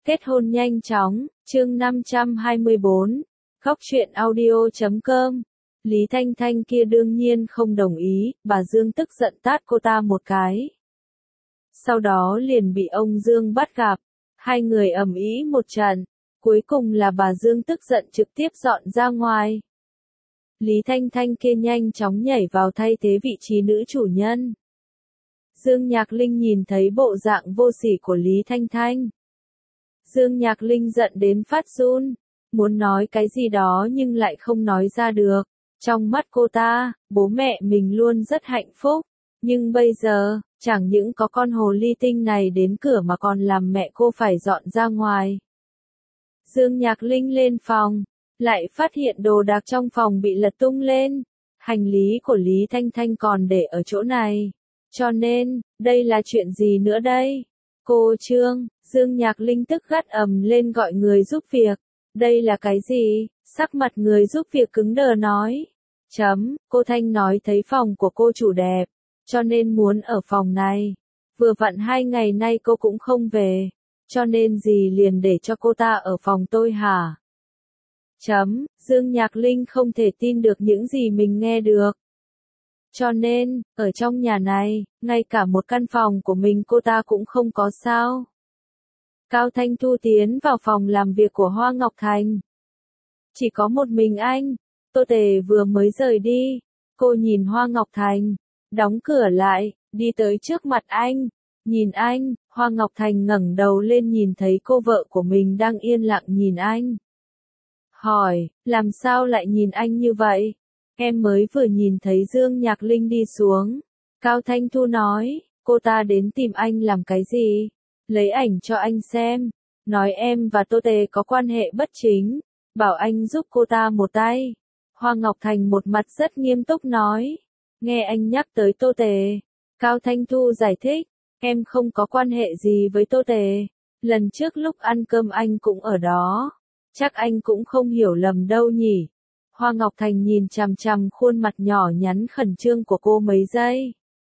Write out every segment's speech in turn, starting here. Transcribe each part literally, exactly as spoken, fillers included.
Kết hôn nhanh chóng, chương năm trăm hai mươi bốn, Góc truyện audio chấm com. Lý Thanh Thanh kia đương nhiên không đồng ý, bà Dương tức giận tát cô ta một cái. Sau đó liền bị ông Dương bắt gặp, hai người ầm ĩ một trận, cuối cùng là bà Dương tức giận trực tiếp dọn ra ngoài. Lý Thanh Thanh kia nhanh chóng nhảy vào thay thế vị trí nữ chủ nhân. Dương Nhạc Linh nhìn thấy bộ dạng vô sỉ của Lý Thanh Thanh. Dương Nhạc Linh giận đến phát run, muốn nói cái gì đó nhưng lại không nói ra được. Trong mắt cô ta, bố mẹ mình luôn rất hạnh phúc, nhưng bây giờ, chẳng những có con hồ ly tinh này đến cửa mà còn làm mẹ cô phải dọn ra ngoài. Dương Nhạc Linh lên phòng, lại phát hiện đồ đạc trong phòng bị lật tung lên, hành lý của Lý Thanh Thanh còn để ở chỗ này. Cho nên, đây là chuyện gì nữa đây? Cô Trương, Dương Nhạc Linh tức gắt ầm lên gọi người giúp việc. Đây là cái gì? Sắc mặt người giúp việc cứng đờ nói. Chấm, cô Thanh nói thấy phòng của cô chủ đẹp, cho nên muốn ở phòng này. Vừa vặn hai ngày nay cô cũng không về, cho nên dì liền để cho cô ta ở phòng tôi hả? Chấm, Dương Nhạc Linh không thể tin được những gì mình nghe được. Cho nên, ở trong nhà này, ngay cả một căn phòng của mình cô ta cũng không có sao. Cao Thanh Thu tiến vào phòng làm việc của Hoa Ngọc Thành. Chỉ có một mình anh, Tô Tề vừa mới rời đi. Cô nhìn Hoa Ngọc Thành, đóng cửa lại, đi tới trước mặt anh. Nhìn anh, Hoa Ngọc Thành ngẩng đầu lên nhìn thấy cô vợ của mình đang yên lặng nhìn anh. Hỏi, làm sao lại nhìn anh như vậy? Em mới vừa nhìn thấy Dương Nhạc Linh đi xuống. Cao Thanh Thu nói, cô ta đến tìm anh làm cái gì? Lấy ảnh cho anh xem, nói em và Tô Tề có quan hệ bất chính, bảo anh giúp cô ta một tay. Hoa Ngọc Thành một mặt rất nghiêm túc nói, nghe anh nhắc tới Tô Tề. Cao Thanh Thu giải thích, em không có quan hệ gì với Tô Tề, lần trước lúc ăn cơm anh cũng ở đó, chắc anh cũng không hiểu lầm đâu nhỉ. Hoa Ngọc Thành nhìn chằm chằm khuôn mặt nhỏ nhắn khẩn trương của cô mấy giây.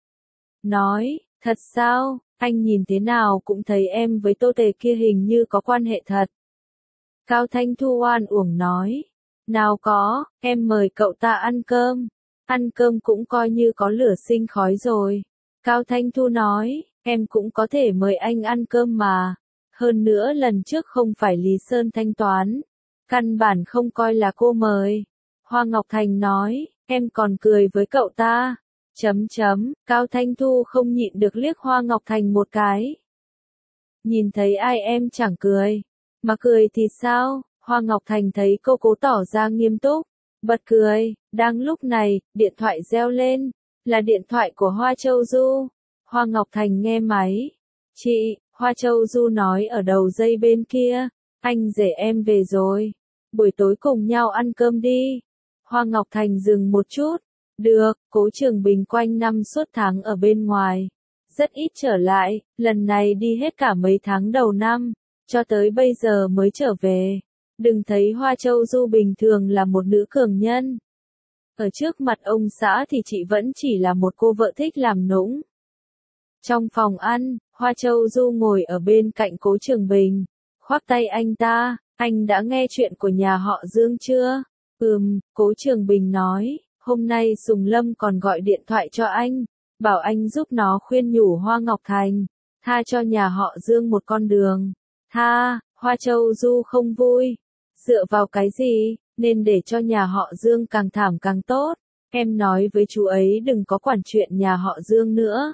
Nói, thật sao, anh nhìn thế nào cũng thấy em với Tô Tề kia hình như có quan hệ thật. Cao Thanh Thu oan uổng nói, nào có, em mời cậu ta ăn cơm, ăn cơm cũng coi như có lửa sinh khói rồi. Cao Thanh Thu nói, em cũng có thể mời anh ăn cơm mà, hơn nữa lần trước không phải Lý Sơn thanh toán, căn bản không coi là cô mời. Hoa Ngọc Thành nói, em còn cười với cậu ta. Chấm chấm, Cao Thanh Thu không nhịn được liếc Hoa Ngọc Thành một cái. Nhìn thấy ai em chẳng cười, mà cười thì sao? Hoa Ngọc Thành thấy cô cố tỏ ra nghiêm túc, bật cười. Đang lúc này, điện thoại reo lên, là điện thoại của Hoa Châu Du. Hoa Ngọc Thành nghe máy. Chị, Hoa Châu Du nói ở đầu dây bên kia, anh rể em về rồi, buổi tối cùng nhau ăn cơm đi. Hoa Ngọc Thành dừng một chút. Được, Cố Trường Bình quanh năm suốt tháng ở bên ngoài, rất ít trở lại, lần này đi hết cả mấy tháng đầu năm, cho tới bây giờ mới trở về. Đừng thấy Hoa Châu Du bình thường là một nữ cường nhân. Ở trước mặt ông xã thì chị vẫn chỉ là một cô vợ thích làm nũng. Trong phòng ăn, Hoa Châu Du ngồi ở bên cạnh Cố Trường Bình, khoác tay anh ta, anh đã nghe chuyện của nhà họ Dương chưa? Ừm, Cố Trường Bình nói. Hôm nay Sùng Lâm còn gọi điện thoại cho anh, bảo anh giúp nó khuyên nhủ Hoa Ngọc Thành, tha cho nhà họ Dương một con đường. Tha, Hoa Châu Du không vui. Dựa vào cái gì, nên để cho nhà họ Dương càng thảm càng tốt. Em nói với chú ấy đừng có quản chuyện nhà họ Dương nữa.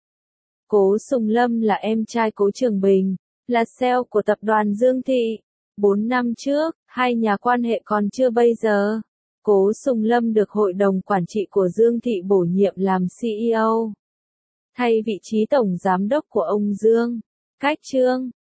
Cố Sùng Lâm là em trai Cố Trường Bình, là sale của tập đoàn Dương Thị. Bốn năm trước, hai nhà quan hệ còn chưa bây giờ. Cố Sùng Lâm được hội đồng quản trị của Dương Thị bổ nhiệm làm xê e ô, thay vị trí tổng giám đốc của ông Dương. Cách Trương,